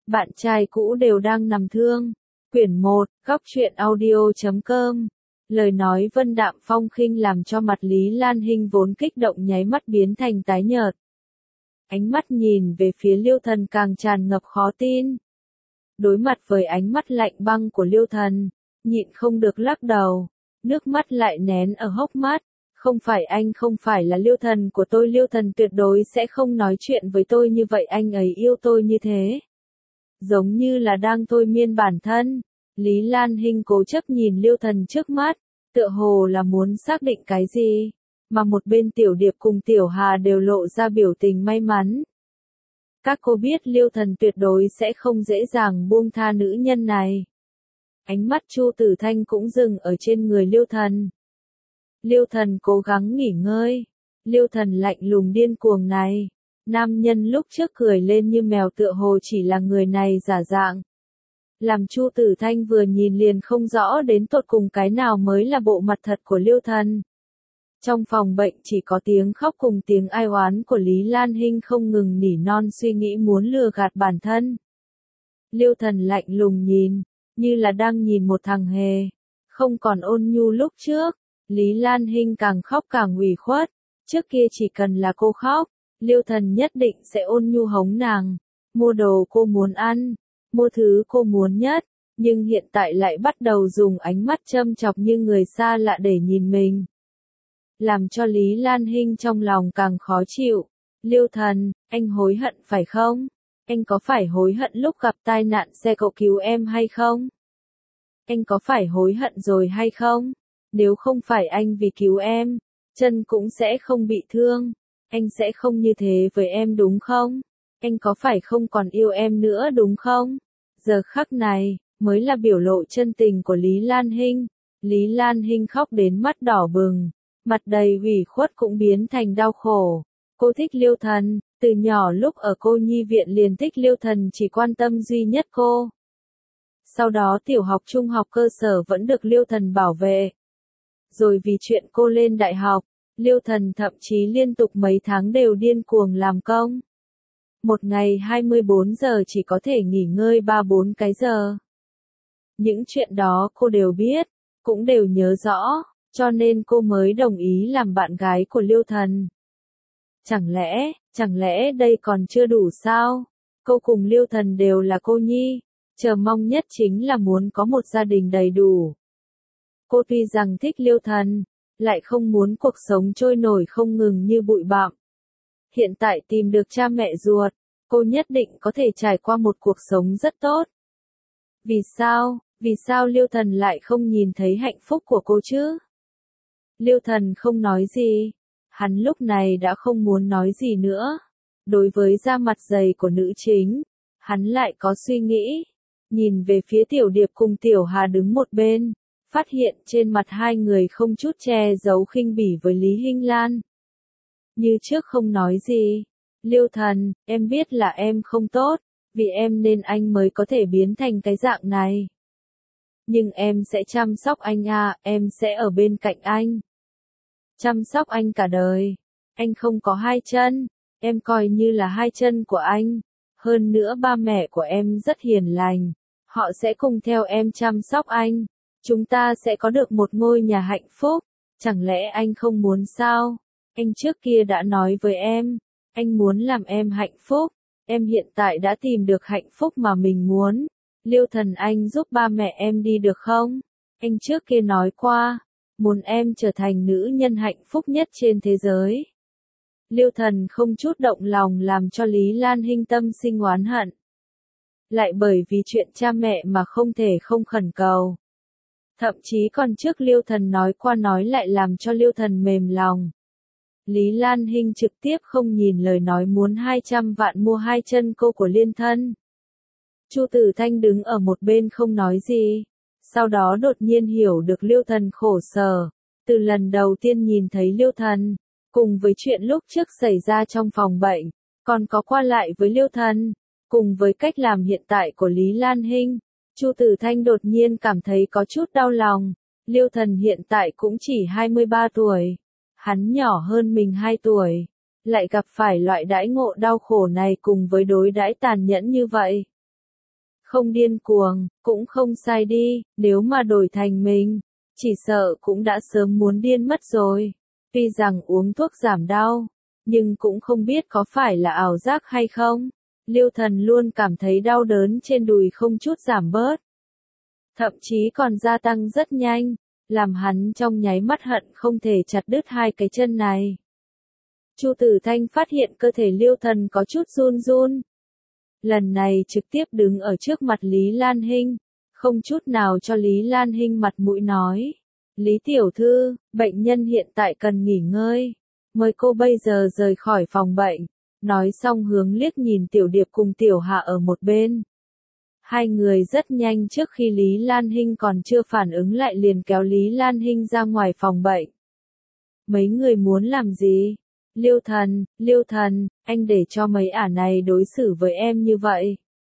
Bạn trai cũ đều đang nằm thương. Quyển 1, góc truyện audio.com. Lời nói vân đạm phong khinh làm cho mặt Lý Lan Hinh vốn kích động nháy mắt biến thành tái nhợt. Ánh mắt nhìn về phía Liêu Thần càng tràn ngập khó tin. Đối mặt với ánh mắt lạnh băng của Liêu Thần, nhịn không được lắc đầu, nước mắt lại nén ở hốc mắt. Không phải anh không phải là Liêu Thần của tôi, Liêu Thần tuyệt đối sẽ không nói chuyện với tôi như vậy, anh ấy yêu tôi như thế. Giống như là đang thôi miên bản thân. Lý Lan Hinh cố chấp nhìn Liêu Thần trước mắt, tựa hồ là muốn xác định cái gì, mà một bên Tiểu Điệp cùng Tiểu Hà đều lộ ra biểu tình may mắn. Các cô biết Liêu Thần tuyệt đối sẽ không dễ dàng buông tha nữ nhân này. Ánh mắt Chu Tử Thanh cũng dừng ở trên người Liêu Thần. Liêu Thần cố gắng nghỉ ngơi. Liêu Thần lạnh lùng điên cuồng này. Nam nhân lúc trước cười lên như mèo tựa hồ chỉ là người này giả dạng. Làm Chu Tử Thanh vừa nhìn liền không rõ đến tột cùng cái nào mới là bộ mặt thật của Liêu Thần. Trong phòng bệnh chỉ có tiếng khóc cùng tiếng ai oán của Lý Lan Hinh không ngừng nỉ non suy nghĩ muốn lừa gạt bản thân. Liêu Thần lạnh lùng nhìn, như là đang nhìn một thằng hề, không còn ôn nhu lúc trước. Lý Lan Hinh càng khóc càng ủy khuất, trước kia chỉ cần là cô khóc, Liêu Thần nhất định sẽ ôn nhu hống nàng, mua đồ cô muốn ăn, mua thứ cô muốn nhất, nhưng hiện tại lại bắt đầu dùng ánh mắt châm chọc như người xa lạ để nhìn mình. Làm cho Lý Lan Hinh trong lòng càng khó chịu. Liêu Thần, anh hối hận phải không? Anh có phải hối hận lúc gặp tai nạn xe cộ cứu em hay không? Anh có phải hối hận rồi hay không? Nếu không phải anh vì cứu em, chân cũng sẽ không bị thương. Anh sẽ không như thế với em đúng không? Anh có phải không còn yêu em nữa đúng không? Giờ khắc này, mới là biểu lộ chân tình của Lý Lan Hinh. Lý Lan Hinh khóc đến mắt đỏ bừng, mặt đầy ủy khuất cũng biến thành đau khổ. Cô thích Liêu Thần, từ nhỏ lúc ở cô nhi viện liền thích Liêu Thần, chỉ quan tâm duy nhất cô. Sau đó tiểu học trung học cơ sở vẫn được Liêu Thần bảo vệ. Rồi vì chuyện cô lên đại học, Liêu Thần thậm chí liên tục mấy tháng đều điên cuồng làm công. Một ngày 24 giờ chỉ có thể nghỉ ngơi 3-4 cái giờ. Những chuyện đó cô đều biết, cũng đều nhớ rõ, cho nên cô mới đồng ý làm bạn gái của Liêu Thần. Chẳng lẽ đây còn chưa đủ sao? Cô cùng Liêu Thần đều là cô nhi, chờ mong nhất chính là muốn có một gia đình đầy đủ. Cô tuy rằng thích Liêu Thần, lại không muốn cuộc sống trôi nổi không ngừng như bụi bặm. Hiện tại tìm được cha mẹ ruột, cô nhất định có thể trải qua một cuộc sống rất tốt. Vì sao Liêu Thần lại không nhìn thấy hạnh phúc của cô chứ? Liêu Thần không nói gì. Hắn lúc này đã không muốn nói gì nữa. Đối với da mặt dày của nữ chính, hắn lại có suy nghĩ. Nhìn về phía Tiểu Điệp cùng Tiểu Hà đứng một bên, phát hiện trên mặt hai người không chút che giấu khinh bỉ với Lý Hinh Lan. Như trước không nói gì. Liêu Thần, em biết là em không tốt, vì em nên anh mới có thể biến thành cái dạng này. Nhưng em sẽ chăm sóc anh à, em sẽ ở bên cạnh anh. Chăm sóc anh cả đời. Anh không có hai chân, em coi như là hai chân của anh. Hơn nữa ba mẹ của em rất hiền lành, họ sẽ cùng theo em chăm sóc anh. Chúng ta sẽ có được một ngôi nhà hạnh phúc. Chẳng lẽ anh không muốn sao? Anh trước kia đã nói với em, anh muốn làm em hạnh phúc. Em hiện tại đã tìm được hạnh phúc mà mình muốn. Liêu Thần, anh giúp ba mẹ em đi được không? Anh trước kia nói qua, muốn em trở thành nữ nhân hạnh phúc nhất trên thế giới. Liêu Thần không chút động lòng làm cho Lý Lan Hinh tâm sinh oán hận. Lại bởi vì chuyện cha mẹ mà không thể không khẩn cầu. Thậm chí còn trước Liêu Thần nói qua nói lại làm cho Liêu Thần mềm lòng. Lý Lan Hinh trực tiếp không nhìn lời nói muốn 200 vạn mua hai chân cô của Liên Thân. Chu Tử Thanh đứng ở một bên không nói gì. Sau đó đột nhiên hiểu được Liêu Thần khổ sở. Từ lần đầu tiên nhìn thấy Liêu Thần, cùng với chuyện lúc trước xảy ra trong phòng bệnh, còn có qua lại với Liêu Thần, cùng với cách làm hiện tại của Lý Lan Hinh, Chu Tử Thanh đột nhiên cảm thấy có chút đau lòng. Liêu Thần hiện tại cũng chỉ 23 tuổi. Hắn nhỏ hơn mình 2 tuổi. Lại gặp phải loại đãi ngộ đau khổ này cùng với đối đãi tàn nhẫn như vậy. Không điên cuồng, cũng không sai đi, nếu mà đổi thành mình, chỉ sợ cũng đã sớm muốn điên mất rồi. Tuy rằng uống thuốc giảm đau, nhưng cũng không biết có phải là ảo giác hay không. Liêu Thần luôn cảm thấy đau đớn trên đùi không chút giảm bớt. Thậm chí còn gia tăng rất nhanh, làm hắn trong nháy mắt hận không thể chặt đứt hai cái chân này. Chu Tử Thanh phát hiện cơ thể Liêu Thần có chút run run. Lần này trực tiếp đứng ở trước mặt Lý Lan Hinh, không chút nào cho Lý Lan Hinh mặt mũi nói. Lý tiểu thư, bệnh nhân hiện tại cần nghỉ ngơi, mời cô bây giờ rời khỏi phòng bệnh. Nói xong hướng liếc nhìn Tiểu Điệp cùng Tiểu Hạ ở một bên. Hai người rất nhanh trước khi Lý Lan Hinh còn chưa phản ứng lại liền kéo Lý Lan Hinh ra ngoài phòng bệnh. Mấy người muốn làm gì? Liêu Thần, anh để cho mấy ả này đối xử với em như vậy.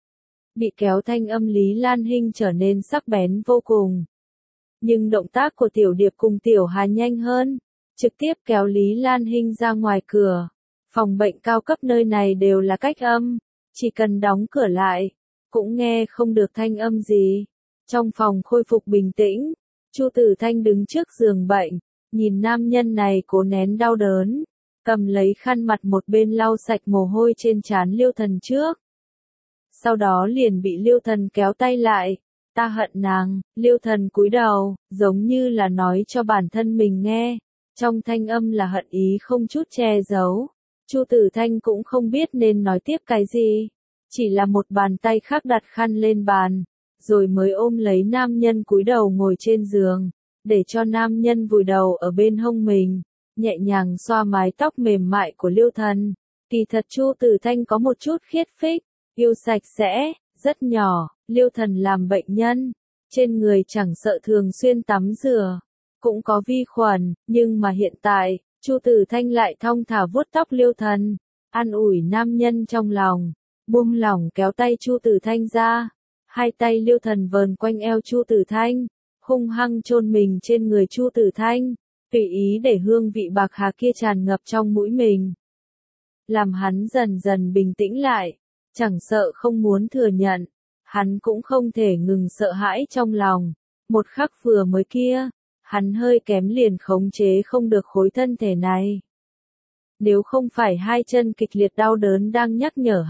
Bị kéo thanh âm Lý Lan Hinh trở nên sắc bén vô cùng. Nhưng động tác của Tiểu Điệp cùng Tiểu Hà nhanh hơn, trực tiếp kéo Lý Lan Hinh ra ngoài cửa. Phòng bệnh cao cấp nơi này đều là cách âm, chỉ cần đóng cửa lại, cũng nghe không được thanh âm gì. Trong phòng khôi phục bình tĩnh, Chu Tử Thanh đứng trước giường bệnh, nhìn nam nhân này cố nén đau đớn, cầm lấy khăn mặt một bên lau sạch mồ hôi trên trán Liêu Thần trước. Sau đó liền bị Liêu Thần kéo tay lại, ta hận nàng. Liêu Thần cúi đầu, giống như là nói cho bản thân mình nghe, trong thanh âm là hận ý không chút che giấu. Chu Tử Thanh cũng không biết nên nói tiếp cái gì, chỉ là một bàn tay khác đặt khăn lên bàn, rồi mới ôm lấy nam nhân cúi đầu ngồi trên giường, để cho nam nhân vùi đầu ở bên hông mình, nhẹ nhàng xoa mái tóc mềm mại của Liêu Thần. Kỳ thật Chu Tử Thanh có một chút khiết phích, yêu sạch sẽ, rất nhỏ. Liêu Thần làm bệnh nhân, trên người chẳng sợ thường xuyên tắm rửa, cũng có vi khuẩn, nhưng mà hiện tại, Chu Tử Thanh lại thong thả vuốt tóc Liêu Thần, an ủi nam nhân trong lòng, buông lỏng kéo tay Chu Tử Thanh ra, hai tay Liêu Thần vờn quanh eo Chu Tử Thanh, hung hăng chôn mình trên người Chu Tử Thanh, tùy ý để hương vị bạc hà kia tràn ngập trong mũi mình, làm hắn dần dần bình tĩnh lại, chẳng sợ không muốn thừa nhận, hắn cũng không thể ngừng sợ hãi trong lòng. Một khắc vừa mới kia, hắn hơi kém liền khống chế không được khối thân thể này. Nếu không phải hai chân kịch liệt đau đớn đang nhắc nhở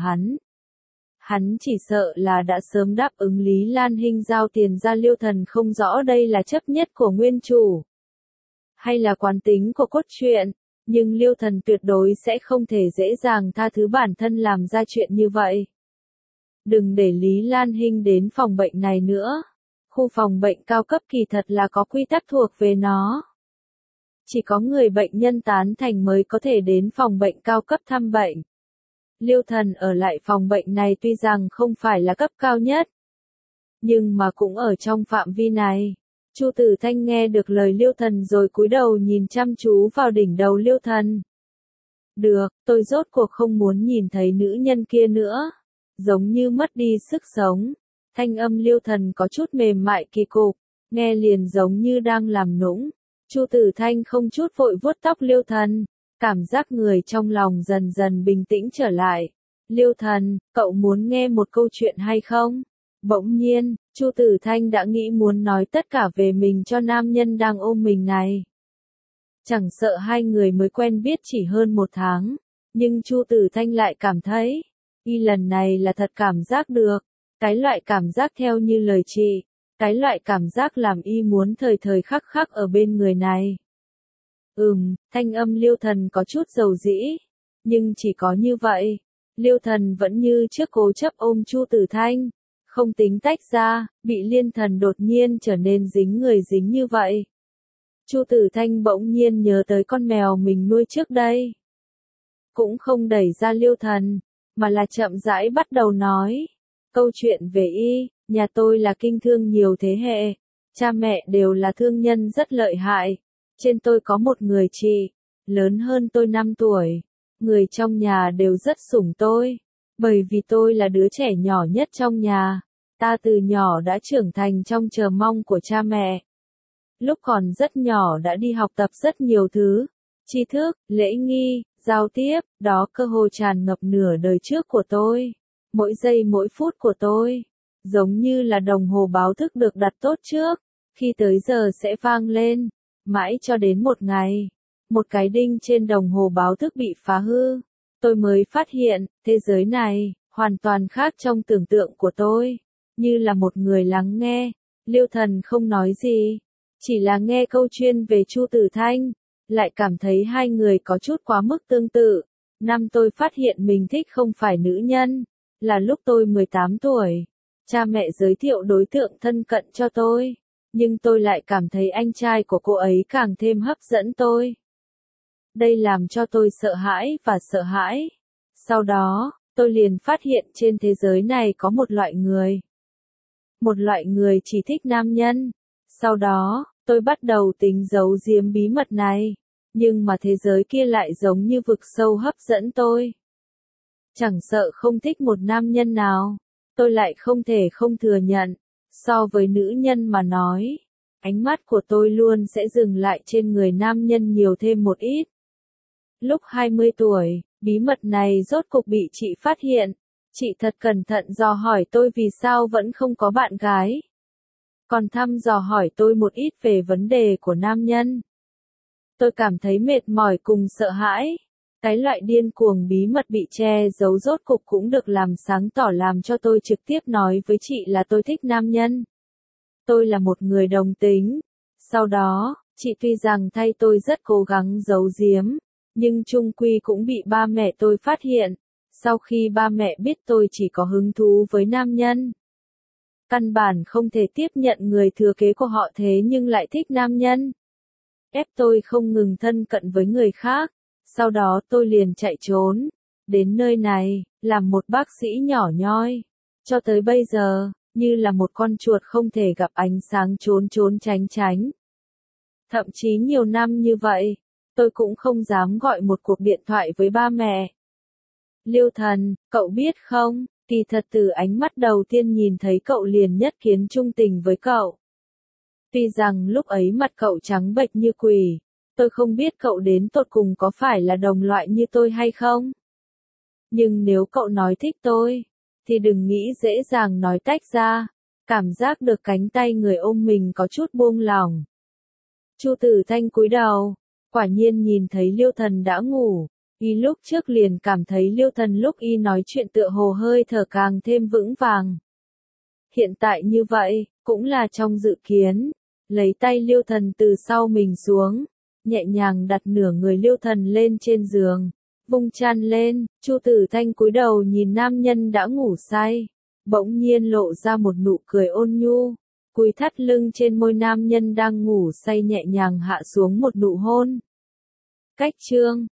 hắn chỉ sợ là đã sớm đáp ứng Lý Lan Hinh giao tiền ra. Liêu Thần không rõ đây là chấp nhất của nguyên chủ, hay là quán tính của cốt truyện, nhưng Liêu Thần tuyệt đối sẽ không thể dễ dàng tha thứ bản thân làm ra chuyện như vậy. Đừng để Lý Lan Hinh đến phòng bệnh này nữa. Khu phòng bệnh cao cấp kỳ thật là có quy tắc thuộc về nó. Chỉ có người bệnh nhân tán thành mới có thể đến phòng bệnh cao cấp thăm bệnh. Liêu Thần ở lại phòng bệnh này tuy rằng không phải là cấp cao nhất, nhưng mà cũng ở trong phạm vi này. Chu Tử Thanh nghe được lời Liêu Thần rồi cúi đầu nhìn chăm chú vào đỉnh đầu Liêu Thần. Được, tôi rốt cuộc không muốn nhìn thấy nữ nhân kia nữa. Giống như mất đi sức sống. Thanh âm Liêu Thần có chút mềm mại kỳ cục, nghe liền giống như đang làm nũng. Chu Tử Thanh không chút vội vuốt tóc Liêu Thần, cảm giác người trong lòng dần dần bình tĩnh trở lại. Liêu Thần, cậu muốn nghe một câu chuyện hay không? Bỗng nhiên, Chu Tử Thanh đã nghĩ muốn nói tất cả về mình cho nam nhân đang ôm mình này. Chẳng sợ hai người mới quen biết chỉ hơn 1 tháng, nhưng Chu Tử Thanh lại cảm thấy, y lần này là thật cảm giác được, cái loại cảm giác theo như lời chị, cái loại cảm giác làm y muốn thời thời khắc khắc ở bên người này. Thanh âm Liêu Thần có chút dầu dĩ, nhưng chỉ có như vậy, Liêu Thần vẫn như trước cố chấp ôm Chu Tử Thanh, không tính tách ra, bị Liên Thần đột nhiên trở nên dính người dính như vậy. Chu Tử Thanh bỗng nhiên nhớ tới con mèo mình nuôi trước đây. Cũng không đẩy ra Liêu Thần, mà là chậm rãi bắt đầu nói. Câu chuyện về y, nhà tôi là kinh thương nhiều thế hệ, cha mẹ đều là thương nhân rất lợi hại. Trên tôi có một người chị, lớn hơn tôi 5 tuổi. Người trong nhà đều rất sủng tôi, bởi vì tôi là đứa trẻ nhỏ nhất trong nhà. Ta từ nhỏ đã trưởng thành trong chờ mong của cha mẹ. Lúc còn rất nhỏ đã đi học tập rất nhiều thứ, tri thức, lễ nghi, giao tiếp, đó cơ hội tràn ngập nửa đời trước của tôi. Mỗi giây mỗi phút của tôi, giống như là đồng hồ báo thức được đặt tốt trước, khi tới giờ sẽ vang lên, mãi cho đến một ngày, một cái đinh trên đồng hồ báo thức bị phá hư, tôi mới phát hiện, thế giới này, hoàn toàn khác trong tưởng tượng của tôi, như là một người lắng nghe, Liêu Thần không nói gì, chỉ là nghe câu chuyện về Chu Tử Thanh, lại cảm thấy hai người có chút quá mức tương tự. Năm tôi phát hiện mình thích không phải nữ nhân, là lúc tôi 18 tuổi. Cha mẹ giới thiệu đối tượng thân cận cho tôi, nhưng tôi lại cảm thấy anh trai của cô ấy càng thêm hấp dẫn tôi. Đây làm cho tôi sợ hãi và sợ hãi. Sau đó, tôi liền phát hiện trên thế giới này có một loại người. Một loại người chỉ thích nam nhân. Sau đó, tôi bắt đầu tính giấu giếm bí mật này. Nhưng mà thế giới kia lại giống như vực sâu hấp dẫn tôi. Chẳng sợ không thích một nam nhân nào, tôi lại không thể không thừa nhận. So với nữ nhân mà nói, ánh mắt của tôi luôn sẽ dừng lại trên người nam nhân nhiều thêm một ít. Lúc 20 tuổi, bí mật này rốt cục bị chị phát hiện. Chị thật cẩn thận dò hỏi tôi vì sao vẫn không có bạn gái. Còn thăm dò hỏi tôi một ít về vấn đề của nam nhân. Tôi cảm thấy mệt mỏi cùng sợ hãi. Cái loại điên cuồng bí mật bị che giấu rốt cục cũng được làm sáng tỏ làm cho tôi trực tiếp nói với chị là tôi thích nam nhân. Tôi là một người đồng tính. Sau đó, chị tuy rằng thay tôi rất cố gắng giấu giếm, nhưng chung quy cũng bị ba mẹ tôi phát hiện. Sau khi ba mẹ biết tôi chỉ có hứng thú với nam nhân, căn bản không thể tiếp nhận người thừa kế của họ thế nhưng lại thích nam nhân. Ép tôi không ngừng thân cận với người khác. Sau đó tôi liền chạy trốn. Đến nơi này, làm một bác sĩ nhỏ nhoi. Cho tới bây giờ, như là một con chuột không thể gặp ánh sáng trốn trốn tránh tránh. Thậm chí nhiều năm như vậy, tôi cũng không dám gọi một cuộc điện thoại với ba mẹ. Liêu Thần, cậu biết không, kỳ thật từ ánh mắt đầu tiên nhìn thấy cậu liền nhất kiến trung tình với cậu. Tuy rằng lúc ấy mặt cậu trắng bệch như quỷ, tôi không biết cậu đến tột cùng có phải là đồng loại như tôi hay không. Nhưng nếu cậu nói thích tôi, thì đừng nghĩ dễ dàng nói tách ra, cảm giác được cánh tay người ôm mình có chút buông lỏng. Chu Tử Thanh cúi đầu, quả nhiên nhìn thấy Liêu Thần đã ngủ. Y lúc trước liền cảm thấy Liêu Thần lúc y nói chuyện tựa hồ hơi thở càng thêm vững vàng. Hiện tại như vậy, cũng là trong dự kiến. Lấy tay Liêu Thần từ sau mình xuống, nhẹ nhàng đặt nửa người Liêu Thần lên trên giường, vung chăn lên, Chu Tử Thanh cúi đầu nhìn nam nhân đã ngủ say, bỗng nhiên lộ ra một nụ cười ôn nhu, cúi thắt lưng trên môi nam nhân đang ngủ say nhẹ nhàng hạ xuống một nụ hôn. Cách chương